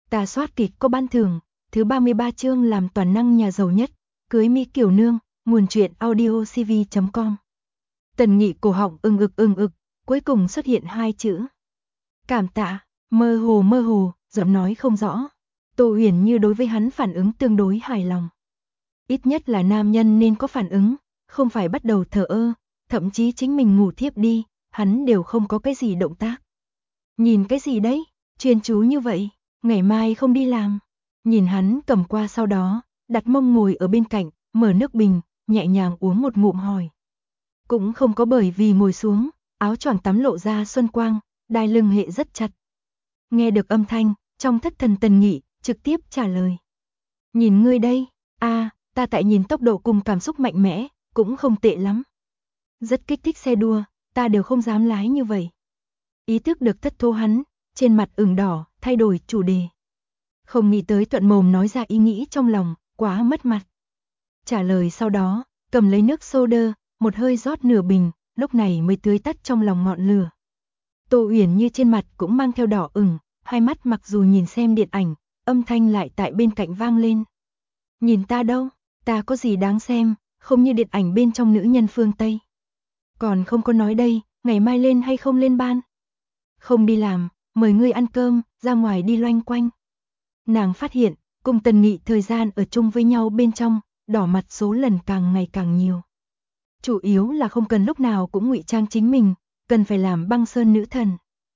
Ta soát kịch có ban thưởng, thứ 33 chương làm toàn năng nhà giàu nhất, cưới Mỹ Kiều Nương, nguồn truyện audiocv.com. Tần Nghị cổ họng ưng ực, cuối cùng xuất hiện hai chữ. Cảm tạ, mơ hồ, giọng nói không rõ. Tô Huyền Như đối với hắn phản ứng tương đối hài lòng. Ít nhất là nam nhân nên có phản ứng, không phải bắt đầu thờ ơ, thậm chí chính mình ngủ thiếp đi, hắn đều không có cái gì động tác. Nhìn cái gì đấy, chuyên chú như vậy, ngày mai không đi làm. Nhìn hắn cầm qua sau đó, đặt mông ngồi ở bên cạnh, mở nước bình, nhẹ nhàng uống một ngụm hỏi. Cũng không có bởi vì ngồi xuống, áo choàng tắm lộ ra xuân quang, đai lưng hệ rất chặt. Nghe được âm thanh, trong thất thần Tần Nghị, trực tiếp trả lời. Nhìn ngươi đây, ta tại nhìn tốc độ cùng cảm xúc mạnh mẽ, cũng không tệ lắm. Rất kích thích xe đua, ta đều không dám lái như vậy. Ý thức được thất thố hắn, trên mặt ửng đỏ, thay đổi chủ đề. Không nghĩ tới thuận mồm nói ra ý nghĩ trong lòng, quá mất mặt. Trả lời sau đó, cầm lấy nước soda, một hơi rót nửa bình, lúc này mới tưới tắt trong lòng ngọn lửa. Tô Uyển Như trên mặt cũng mang theo đỏ ửng, hai mắt mặc dù nhìn xem điện ảnh, âm thanh lại tại bên cạnh vang lên. Nhìn ta đâu, ta có gì đáng xem, không như điện ảnh bên trong nữ nhân phương Tây. Còn không có nói đây, ngày mai lên hay không lên ban? Không đi làm, mời ngươi ăn cơm, ra ngoài đi loanh quanh. Nàng phát hiện, cùng Tần Nghị thời gian ở chung với nhau bên trong, đỏ mặt số lần càng ngày càng nhiều. Chủ yếu là không cần lúc nào cũng ngụy trang chính mình, cần phải làm băng sơn nữ thần.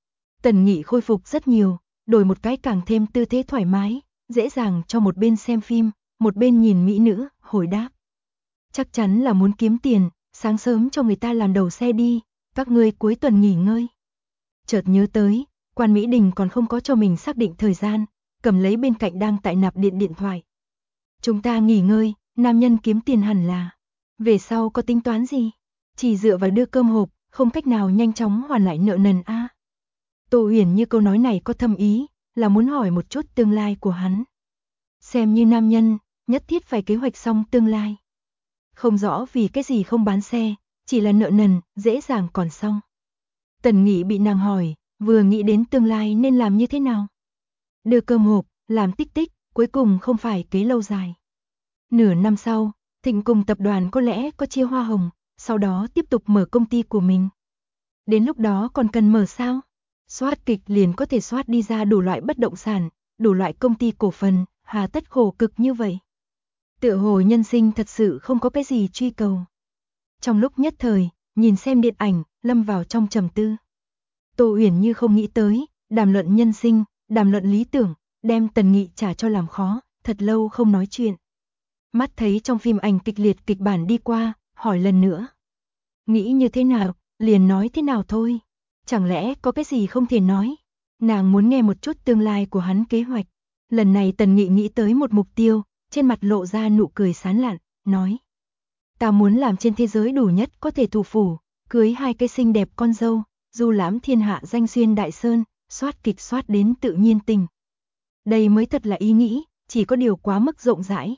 Tần Nghị khôi phục rất nhiều, đổi một cái càng thêm tư thế thoải mái, dễ dàng cho một bên xem phim, một bên nhìn mỹ nữ, hồi đáp. Chắc chắn là muốn kiếm tiền, sáng sớm cho người ta làm đầu xe đi, các ngươi cuối tuần nghỉ ngơi. Chợt nhớ tới, Quan Mỹ Đình còn không có cho mình xác định thời gian, cầm lấy bên cạnh đang tại nạp điện thoại. Chúng ta nghỉ ngơi, nam nhân kiếm tiền hẳn là. Về sau có tính toán gì? Chỉ dựa vào đưa cơm hộp, không cách nào nhanh chóng hoàn lại nợ nần a. Tô Huyền Như câu nói này có thâm ý, là muốn hỏi một chút tương lai của hắn. Xem như nam nhân, nhất thiết phải kế hoạch xong tương lai. Không rõ vì cái gì không bán xe, chỉ là nợ nần, dễ dàng còn xong. Tần Nghị bị nàng hỏi, vừa nghĩ đến tương lai nên làm như thế nào. Đưa cơm hộp, làm tích tích, cuối cùng không phải kế lâu dài. Nửa năm sau, Thịnh cùng tập đoàn có lẽ có chia hoa hồng, sau đó tiếp tục mở công ty của mình. Đến lúc đó còn cần mở sao? Soát kịch liền có thể soát đi ra đủ loại bất động sản, đủ loại công ty cổ phần, hà tất khổ cực như vậy. Tựa hồ nhân sinh thật sự không có cái gì truy cầu. Trong lúc nhất thời, nhìn xem điện ảnh, lâm vào trong trầm tư. Tô Uyển Như không nghĩ tới, đàm luận nhân sinh, đàm luận lý tưởng, đem Tần Nghị trả cho làm khó, thật lâu không nói chuyện. Mắt thấy trong phim ảnh kịch liệt kịch bản đi qua, hỏi lần nữa. Nghĩ như thế nào, liền nói thế nào thôi. Chẳng lẽ có cái gì không thể nói? Nàng muốn nghe một chút tương lai của hắn kế hoạch. Lần này Tần Nghị nghĩ tới một mục tiêu, trên mặt lộ ra nụ cười sán lạn, nói. Ta muốn làm trên thế giới đủ nhất có thể thủ phủ, cưới hai cái xinh đẹp con dâu, du lãm thiên hạ danh xuyên đại sơn, soát kịch soát đến tự nhiên tình. Đây mới thật là ý nghĩ, chỉ có điều quá mức rộng rãi.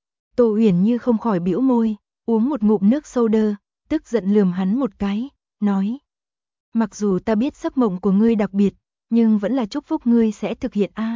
Tô Uyển Như không khỏi bĩu môi, uống một ngụm nước soda, tức giận lườm hắn một cái, nói. Mặc dù ta biết giấc mộng của ngươi đặc biệt, nhưng vẫn là chúc phúc ngươi sẽ thực hiện a.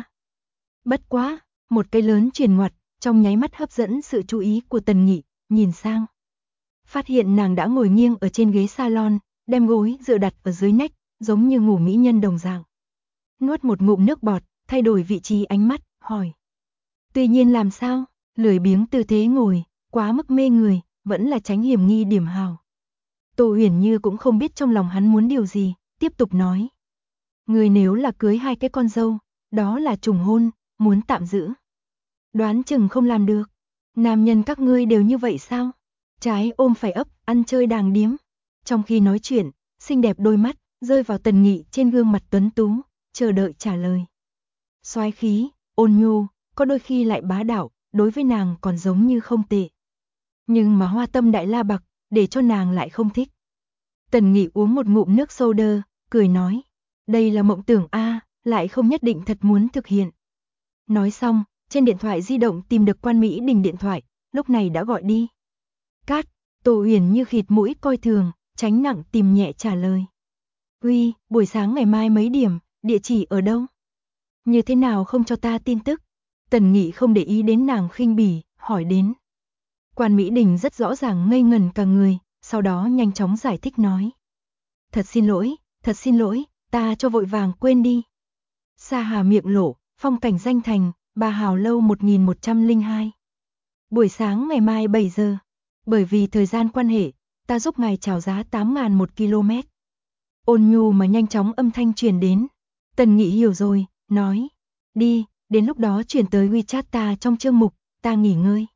Bất quá, một cái lớn truyền ngoặt, trong nháy mắt hấp dẫn sự chú ý của Tần Nghị, nhìn sang. Phát hiện nàng đã ngồi nghiêng ở trên ghế salon, đem gối dựa đặt ở dưới nách, giống như ngủ mỹ nhân đồng dạng. Nuốt một ngụm nước bọt, thay đổi vị trí ánh mắt, hỏi. Tuy nhiên làm sao, lười biếng tư thế ngồi, quá mức mê người, vẫn là tránh hiểm nghi điểm hào. Tô Huyền Như cũng không biết trong lòng hắn muốn điều gì, tiếp tục nói. Người nếu là cưới hai cái con dâu, đó là trùng hôn, muốn tạm giữ. Đoán chừng không làm được. Nam nhân các ngươi đều như vậy sao? Trái ôm phải ấp, ăn chơi đàng điếm. Trong khi nói chuyện, xinh đẹp đôi mắt, rơi vào Tần Nghị trên gương mặt tuấn tú, chờ đợi trả lời. Soái khí, ôn nhu, có đôi khi lại bá đạo, đối với nàng còn giống như không tệ. Nhưng mà hoa tâm đại la bạc, để cho nàng lại không thích. Tần Nghị uống một ngụm nước soda, cười nói. Đây là mộng tưởng a, lại không nhất định thật muốn thực hiện. Nói xong, trên điện thoại di động tìm được Quan Mỹ Đình điện thoại, lúc này đã gọi đi. Cát, Tô Huyền Như khịt mũi coi thường, tránh nặng tìm nhẹ trả lời. Uy, buổi sáng ngày mai mấy điểm, địa chỉ ở đâu? Như thế nào không cho ta tin tức? Tần Nghị không để ý đến nàng khinh bỉ, hỏi đến. Quan Mỹ Đình rất rõ ràng ngây ngần cả người, sau đó nhanh chóng giải thích nói. Thật xin lỗi, ta cho vội vàng quên đi. Sa Hà miệng lộ, phong cảnh danh thành, Bà Hào Lâu 1102. Buổi sáng ngày mai 7 giờ. Bởi vì thời gian quan hệ, ta giúp ngài chào giá 8.000 một km. Ôn nhu mà nhanh chóng âm thanh truyền đến. Tần Nghị hiểu rồi, nói. Đi, đến lúc đó chuyển tới WeChat ta trong chương mục, ta nghỉ ngơi.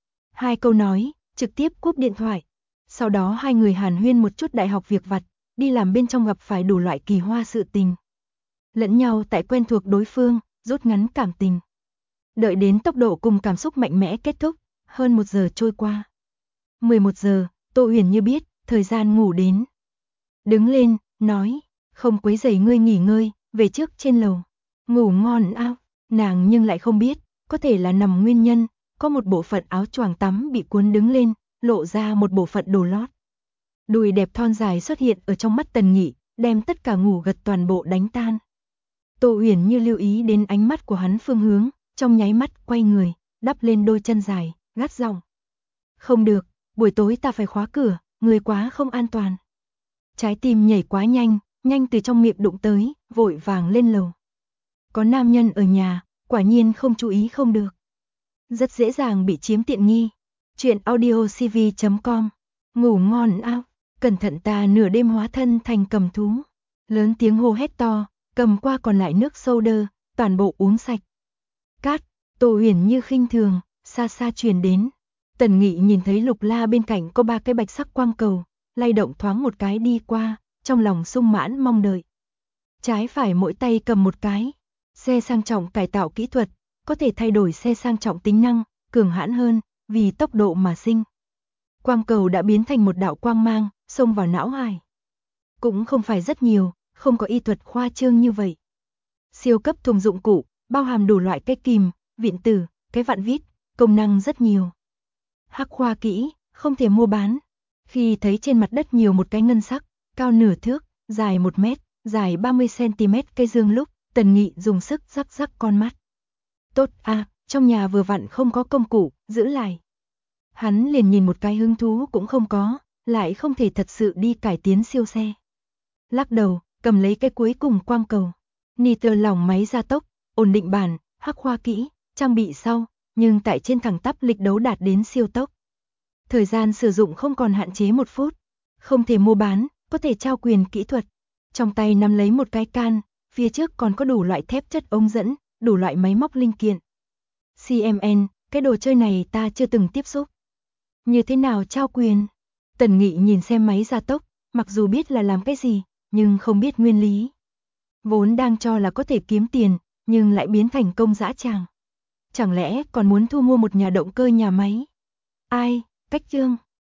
2 câu nói, trực tiếp cúp điện thoại. Sau đó hai người hàn huyên một chút đại học việc vặt, đi làm bên trong gặp phải đủ loại kỳ hoa sự tình. Lẫn nhau tại quen thuộc đối phương, rút ngắn cảm tình. Đợi đến tốc độ cùng cảm xúc mạnh mẽ kết thúc, hơn 1 giờ trôi qua. 11 giờ, Tô Huyền Như biết, thời gian ngủ đến. Đứng lên, nói, không quấy rầy ngươi nghỉ ngơi, về trước trên lầu. Ngủ ngon ao, nàng nhưng lại không biết, có thể là nằm nguyên nhân, có một bộ phận áo choàng tắm bị cuốn đứng lên, lộ ra một bộ phận đồ lót. Đùi đẹp thon dài xuất hiện ở trong mắt Tần Nghị, đem tất cả ngủ gật toàn bộ đánh tan. Tô Huyền Như lưu ý đến ánh mắt của hắn phương hướng, trong nháy mắt quay người, đắp lên đôi chân dài, gắt giọng. Không được, buổi tối ta phải khóa cửa, người quá không an toàn. Trái tim nhảy quá nhanh, nhanh từ trong miệng đụng tới, vội vàng lên lầu. Có nam nhân ở nhà, quả nhiên không chú ý không được. Rất dễ dàng bị chiếm tiện nghi. Chuyện audiocv.com. Ngủ ngon ao, cẩn thận ta nửa đêm hóa thân thành cầm thú. Lớn tiếng hô hét to, cầm qua còn lại nước soda, toàn bộ uống sạch. Cát, Tô Huyền Như khinh thường, xa xa truyền đến. Tần Nghị nhìn thấy Lục La bên cạnh có 3 cái bạch sắc quang cầu, lay động thoáng một cái đi qua, trong lòng sung mãn mong đợi. Trái phải mỗi tay cầm một cái. Xe sang trọng cải tạo kỹ thuật, có thể thay đổi xe sang trọng tính năng, cường hãn hơn, vì tốc độ mà sinh. Quang cầu đã biến thành một đạo quang mang, xông vào não hải. Cũng không phải rất nhiều, không có y thuật khoa trương như vậy. Siêu cấp thùng dụng cụ, bao hàm đủ loại cái kìm, viện tử, cái vặn vít, công năng rất nhiều. Hắc khoa kỹ, không thể mua bán. Khi thấy trên mặt đất nhiều một cái ngân sắc, cao nửa thước, dài 1 mét, dài 30 cm cây dương lúc, Tần Nghị dùng sức rắc rắc con mắt. Tốt à, trong nhà vừa vặn không có công cụ, giữ lại. Hắn liền nhìn một cái hứng thú cũng không có, lại không thể thật sự đi cải tiến siêu xe. Lắc đầu, cầm lấy cái cuối cùng quang cầu. Nitơ lỏng máy gia tốc, ổn định bản, hắc khoa kỹ, trang bị sau, nhưng tại trên thẳng tắp lịch đấu đạt đến siêu tốc. Thời gian sử dụng không còn hạn chế 1 phút. Không thể mua bán, có thể trao quyền kỹ thuật. Trong tay nắm lấy một cái can, phía trước còn có đủ loại thép chất ống dẫn, đủ loại máy móc linh kiện. CMN, cái đồ chơi này ta chưa từng tiếp xúc. Như thế nào trao quyền? Tần Nghị nhìn xem máy gia tốc, mặc dù biết là làm cái gì, nhưng không biết nguyên lý. Vốn đang cho là có thể kiếm tiền, nhưng lại biến thành công dã tràng. Chẳng lẽ còn muốn thu mua một nhà động cơ nhà máy? Ai, cách chương.